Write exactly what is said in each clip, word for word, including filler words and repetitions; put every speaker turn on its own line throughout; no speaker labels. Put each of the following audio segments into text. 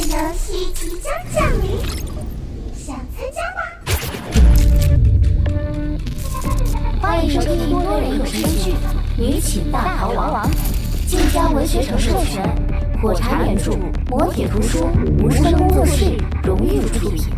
游戏即将降临，想参加吗？
欢迎收听多人有声剧《女寝大逃亡》，晋江文学城授权，火柴原著，磨铁图书，无声工作室荣誉出品。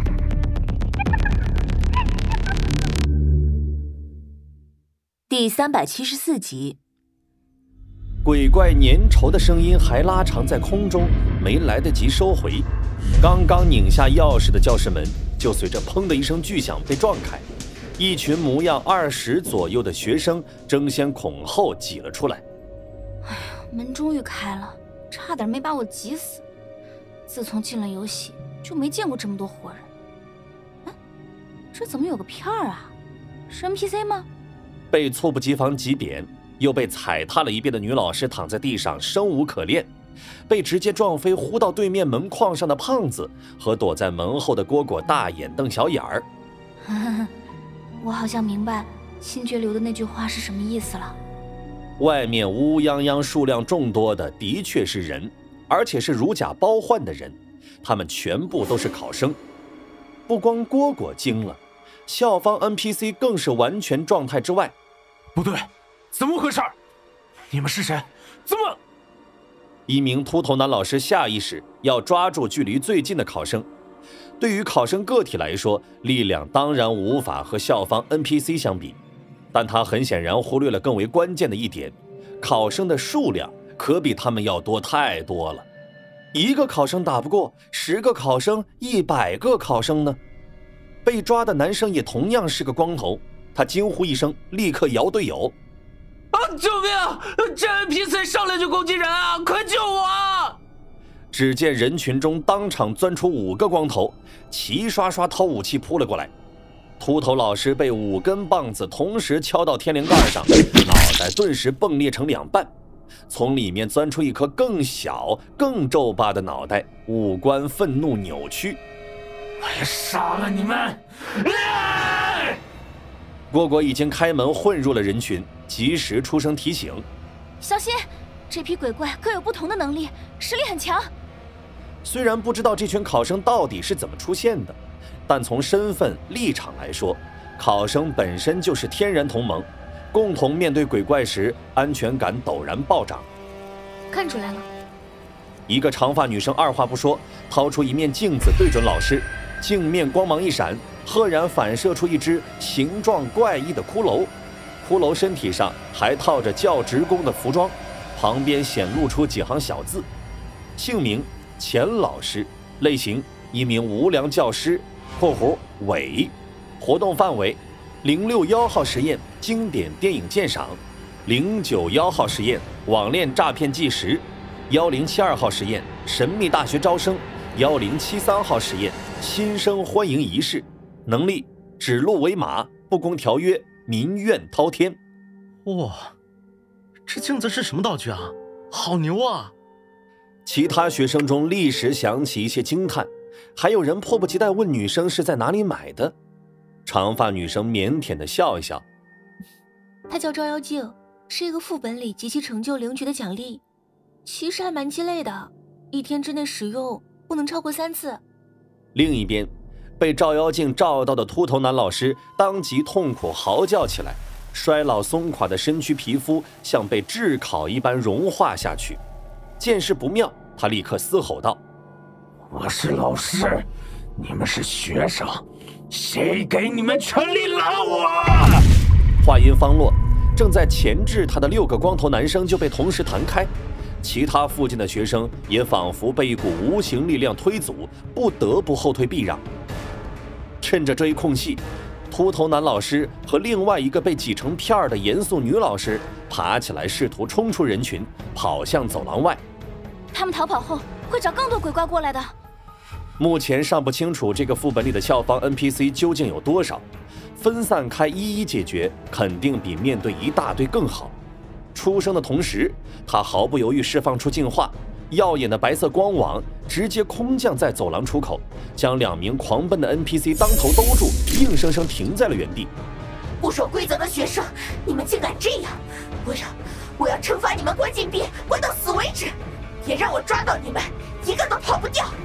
第三百七十四集。
鬼怪粘稠的声音还拉长在空中，没来得及收回，刚刚拧下钥匙的教室门就随着砰的一声巨响被撞开，一群模样二十左右的学生争先恐后挤了出来。
哎呀，门终于开了，差点没把我挤死。自从进了游戏就没见过这么多活人。哎，这怎么有个片儿啊？是 N P C 吗？
被猝不及防挤扁又被踩踏了一遍的女老师躺在地上生无可恋，被直接撞飞呼到对面门框上的胖子和躲在门后的蝈蝈大眼瞪小眼儿。
我好像明白星爵留的那句话是什么意思了。
外面乌乌泱泱数量众多的的确是人，而且是如假包换的人，他们全部都是考生。不光蝈蝈惊了，校方 N P C 更是完全状态之外。
不对，怎么回事？你们是谁？怎么？
一名秃头男老师下意识要抓住距离最近的考生。对于考生个体来说，力量当然无法和校方 N P C 相比，但他很显然忽略了更为关键的一点，考生的数量可比他们要多太多了。一个考生打不过，十个考生，一百个考生呢？被抓的男生也同样是个光头，他惊呼一声，立刻摇队友。
啊！救命啊！这 N P C 上来就攻击人啊！快救我啊！
只见人群中当场钻出五个光头，齐刷刷掏武器扑了过来。秃头老师被五根棒子同时敲到天灵盖上，脑袋顿时崩裂成两半，从里面钻出一颗更小更皱巴的脑袋，五官愤怒扭曲。
我要杀了你们！啊！
蝈蝈已经开门混入了人群，及时出声提醒：
小心，这批鬼怪各有不同的能力，实力很强。
虽然不知道这群考生到底是怎么出现的，但从身份立场来说，考生本身就是天然同盟，共同面对鬼怪时安全感陡然暴涨。
看出来了。
一个长发女生二话不说，掏出一面镜子对准老师，镜面光芒一闪，赫然反射出一只形状怪异的骷髅。骷髅身体上还套着教职工的服装，旁边显露出几行小字：姓名钱老师，类型一名无良教师（括弧伪），活动范围零六一号实验经典电影鉴赏，零九一号实验网恋诈骗纪实，一零七二号实验神秘大学招生，一零七三号实验新生欢迎仪式，能力指鹿为马，不公条约，民怨滔天。
哇，这镜子是什么道具啊？好牛啊！
其他学生中立时响起一些惊叹，还有人迫不及待问女生是在哪里买的。长发女生腼腆地笑一笑：
它叫照妖镜，是一个副本里集齐成就领取的奖励，其实还蛮鸡肋的，一天之内使用不能超过三次。
另一边，被照妖镜照到的秃头男老师当即痛苦嚎叫起来，衰老松垮的身躯皮肤像被炙烤一般融化下去。见势不妙，他立刻嘶吼道：
我是老师，你们是学生，谁给你们权利拦我？
话音方落，正在钳制他的六个光头男生就被同时弹开，其他附近的学生也仿佛被一股无形力量推阻，不得不后退避让。趁着这一空隙，秃头男老师和另外一个被挤成片儿的严肃女老师爬起来，试图冲出人群，跑向走廊外。
他们逃跑后会找更多鬼怪过来的。
目前尚不清楚这个副本里的校方 N P C 究竟有多少，分散开一一解决，肯定比面对一大堆更好。出生的同时，他毫不犹豫释放出净化，耀眼的白色光网直接空降在走廊出口，将两名狂奔的 N P C 当头兜住，硬生生停在了原地。
不守规则的学生，你们竟敢这样！我要，我要惩罚你们关禁闭，关到死为止！也让我抓到你们，一个都跑不掉！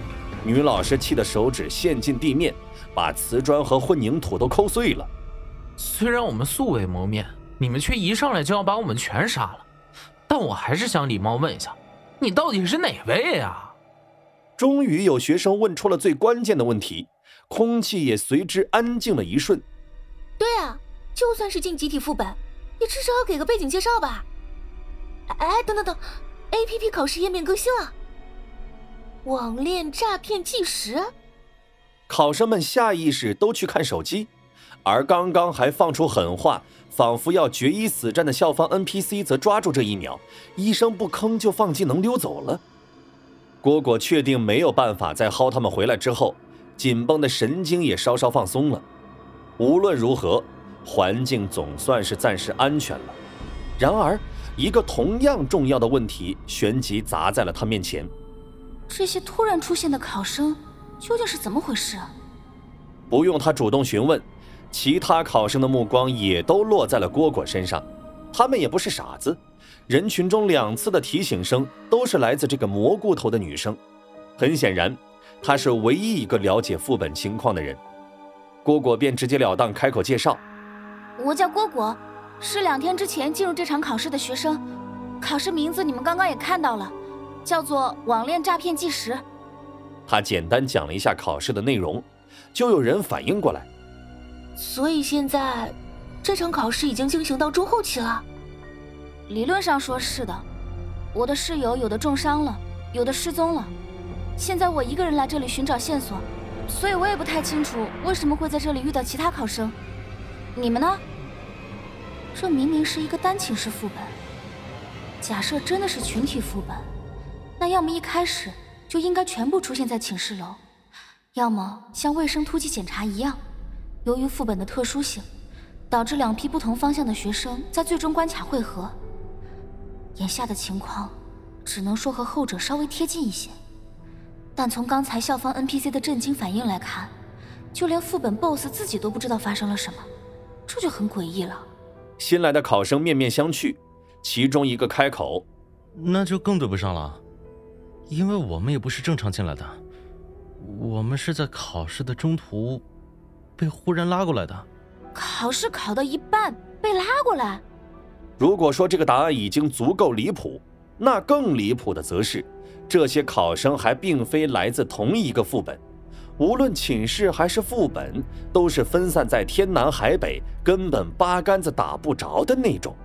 女老师气得手指陷进地面，把瓷砖和混凝土都抠碎了。
虽然我们素未谋面，你们却一上来就要把我们全杀了，但我还是想礼貌问一下，你到底是哪位啊？
终于有学生问出了最关键的问题，空气也随之安静了一瞬。
对啊，就算是进集体副本，也至少要给个背景介绍吧。哎，等等等 ，A P P 考试页面更新了，网恋诈骗计时。
考生们下意识都去看手机，而刚刚还放出狠话，仿佛要决一死战的校方 N P C 则抓住这一秒，一声不吭就放技能溜走了。蝈蝈确定没有办法在薅他们回来之后，紧绷的神经也稍稍放松了。无论如何，环境总算是暂时安全了。然而，一个同样重要的问题旋即砸在了他面前：
这些突然出现的考生究竟是怎么回事啊？
不用他主动询问，其他考生的目光也都落在了蝈蝈身上。他们也不是傻子，人群中两次的提醒声都是来自这个蘑菇头的女生。很显然，她是唯一一个了解副本情况的人。蝈蝈便直截了当开口介绍：
我叫蝈蝈，是两天之前进入这场考试的学生，考试名字你们刚刚也看到了，叫做网恋诈骗计时。
他简单讲了一下考试的内容，就有人反应过来。
所以现在这场考试已经进行到中后期了。
理论上说是的，我的室友有的重伤了，有的失踪了，现在我一个人来这里寻找线索，所以我也不太清楚为什么会在这里遇到其他考生。你们呢？这明明是一个单寝室副本，假设真的是群体副本，那要么一开始就应该全部出现在寝室楼，要么像卫生突击检查一样，由于副本的特殊性，导致两批不同方向的学生在最终关卡汇合。眼下的情况只能说和后者稍微贴近一些，但从刚才校方 N P C 的震惊反应来看，就连副本 B O S S 自己都不知道发生了什么，这就很诡异了。
新来的考生面面相觑，其中一个开口：
那就更对不上了，因为我们也不是正常进来的，我们是在考试的中途被忽然拉过来的。
考试考到一半被拉过来？
如果说这个答案已经足够离谱，那更离谱的则是，这些考生还并非来自同一个副本，无论寝室还是副本，都是分散在天南海北，根本八竿子打不着的那种。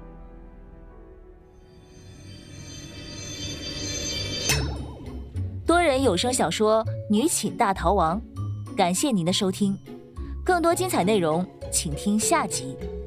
多人有声小说《女寝大逃亡》，感谢您的收听，更多精彩内容请听下集。